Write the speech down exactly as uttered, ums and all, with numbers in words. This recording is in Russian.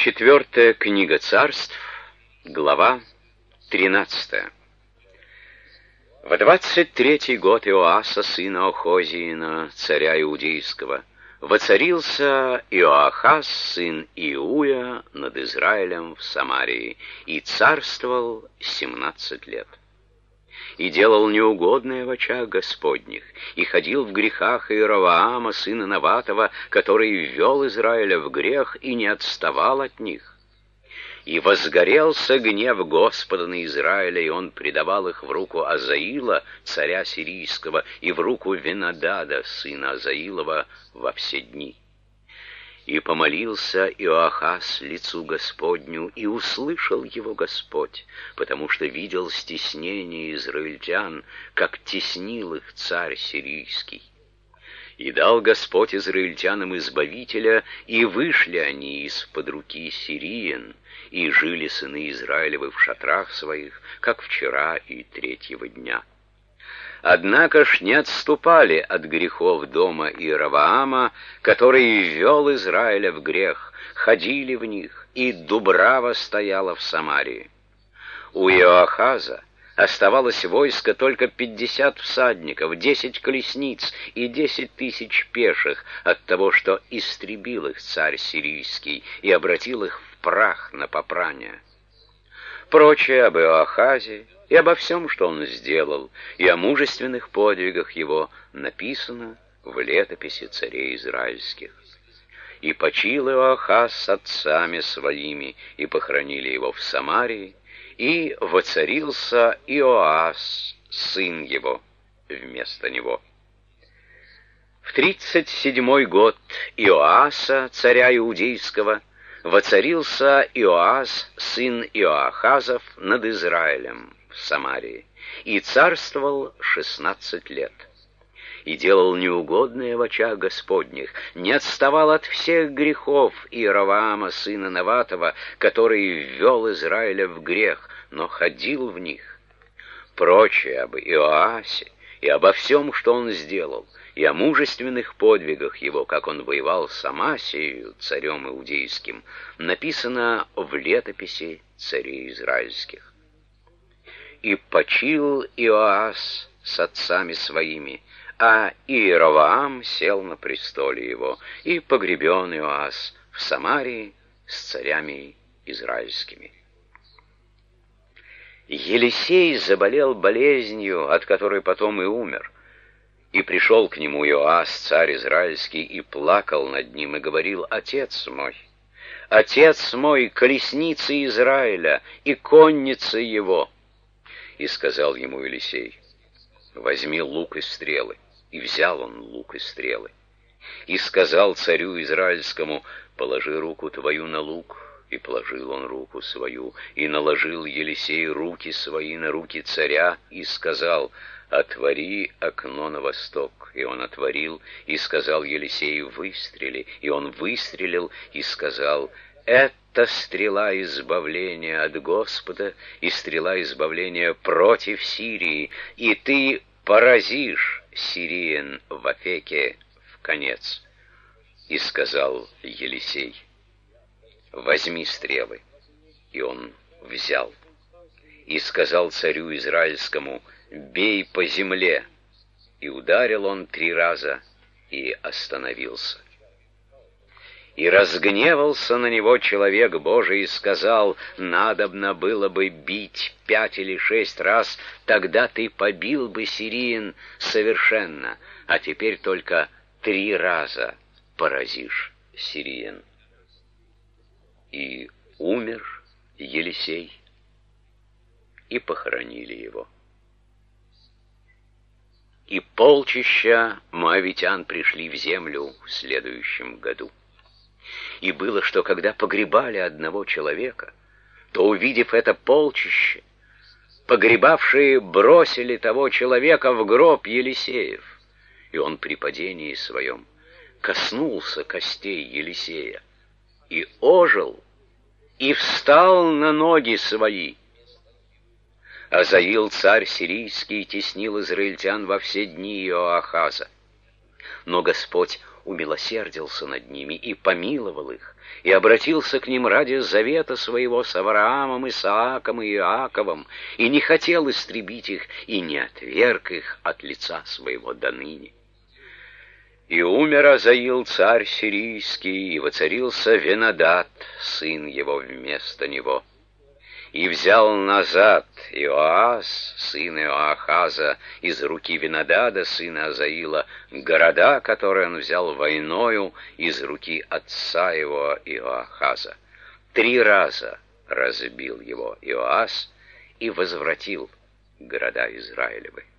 Четвертая книга Царств, глава тринадцатая. В двадцать третий год Иоаса, сына Охозиина, царя Иудейского, воцарился Иоахаз, сын Иуя, над Израилем в Самарии, и царствовал семнадцать лет. И делал неугодное в очах Господних, и ходил в грехах Иеровоама, сына Наватова, который ввел Израиля в грех и не отставал от них. И возгорелся гнев Господа на Израиля, и он предавал их в руку Азаила, царя сирийского, и в руку Венадада, сына Азаилова, во все дни. И помолился Иоахаз лицу Господню, и услышал его Господь, потому что видел стеснение израильтян, как теснил их царь сирийский. И дал Господь израильтянам избавителя, и вышли они из-под руки сириен, и жили сыны Израилевы в шатрах своих, как вчера и третьего дня. Однако ж не отступали от грехов дома Иеровоама, который ввел Израиля в грех, ходили в них, и дубрава стояла в Самарии. У Иоахаза оставалось войско только пятьдесят всадников, десять колесниц и десять тысяч пеших от того, что истребил их царь сирийский и обратил их в прах на попрание. Прочее об Иоахазе и обо всем, что он сделал, и о мужественных подвигах его написано в летописи царей израильских. И почил Иоахаз с отцами своими, и похоронили его в Самарии, и воцарился Иоас, сын его, вместо него. В тридцать седьмой год Иоаса, царя Иудейского, воцарился Иоас, сын Иоахазов, над Израилем в Самарии, и царствовал шестнадцать лет. И делал неугодное в очах Господних, не отставал от всех грехов Иеровоама, сына Наватова, который ввел Израиля в грех, но ходил в них. Прочее об Иоасе и обо всем, что он сделал, и о мужественных подвигах его, как он воевал с Амасией, царем иудейским, написано в летописи царей израильских. И почил Иоас с отцами своими, а Иеровоам сел на престоле его, и погребен Иоас в Самарии с царями израильскими. Елисей заболел болезнью, от которой потом и умер. И пришел к нему Иоас, царь израильский, и плакал над ним, и говорил: «Отец мой, отец мой, колесница Израиля и конница его!» И сказал ему Елисей: «Возьми лук и стрелы». И взял он лук и стрелы. И сказал царю израильскому: «Положи руку твою на лук». И положил он руку свою, и наложил Елисей руки свои на руки царя, и сказал: «Отвори окно на восток». И он отворил, и сказал Елисею: «Выстрели». И он выстрелил, и сказал: «Это стрела избавления от Господа, и стрела избавления против Сирии, и ты поразишь сириен в Афеке в конец». И сказал Елисей: «Возьми стрелы». И он взял. И сказал царю израильскому: «Бей по земле». И ударил он три раза, и остановился. И разгневался на него человек Божий и сказал: «Надобно было бы бить пять или шесть раз, тогда ты побил бы сириен совершенно, а теперь только три раза поразишь сириен». И умер Елисей, и похоронили его. И полчища моавитян пришли в землю в следующем году. И было, что когда погребали одного человека, то, увидев это полчище, погребавшие бросили того человека в гроб Елисеев, и он при падении своем коснулся костей Елисея, и ожил, и встал на ноги свои. Азаил, царь сирийский, теснил израильтян во все дни Иоахаза. Но Господь умилосердился над ними и помиловал их, и обратился к ним ради завета своего с Авраамом, Исааком и Иаковом, и не хотел истребить их, и не отверг их от лица своего доныне. И умер Азаил, царь сирийский, и воцарился Венадад, сын его, вместо него. И взял назад Иоас, сын Иоахаза, из руки Венадада, сына Азаила, города, которые он взял войною из руки отца его Иоахаза. Три раза разбил его Иоас и возвратил города Израилевы.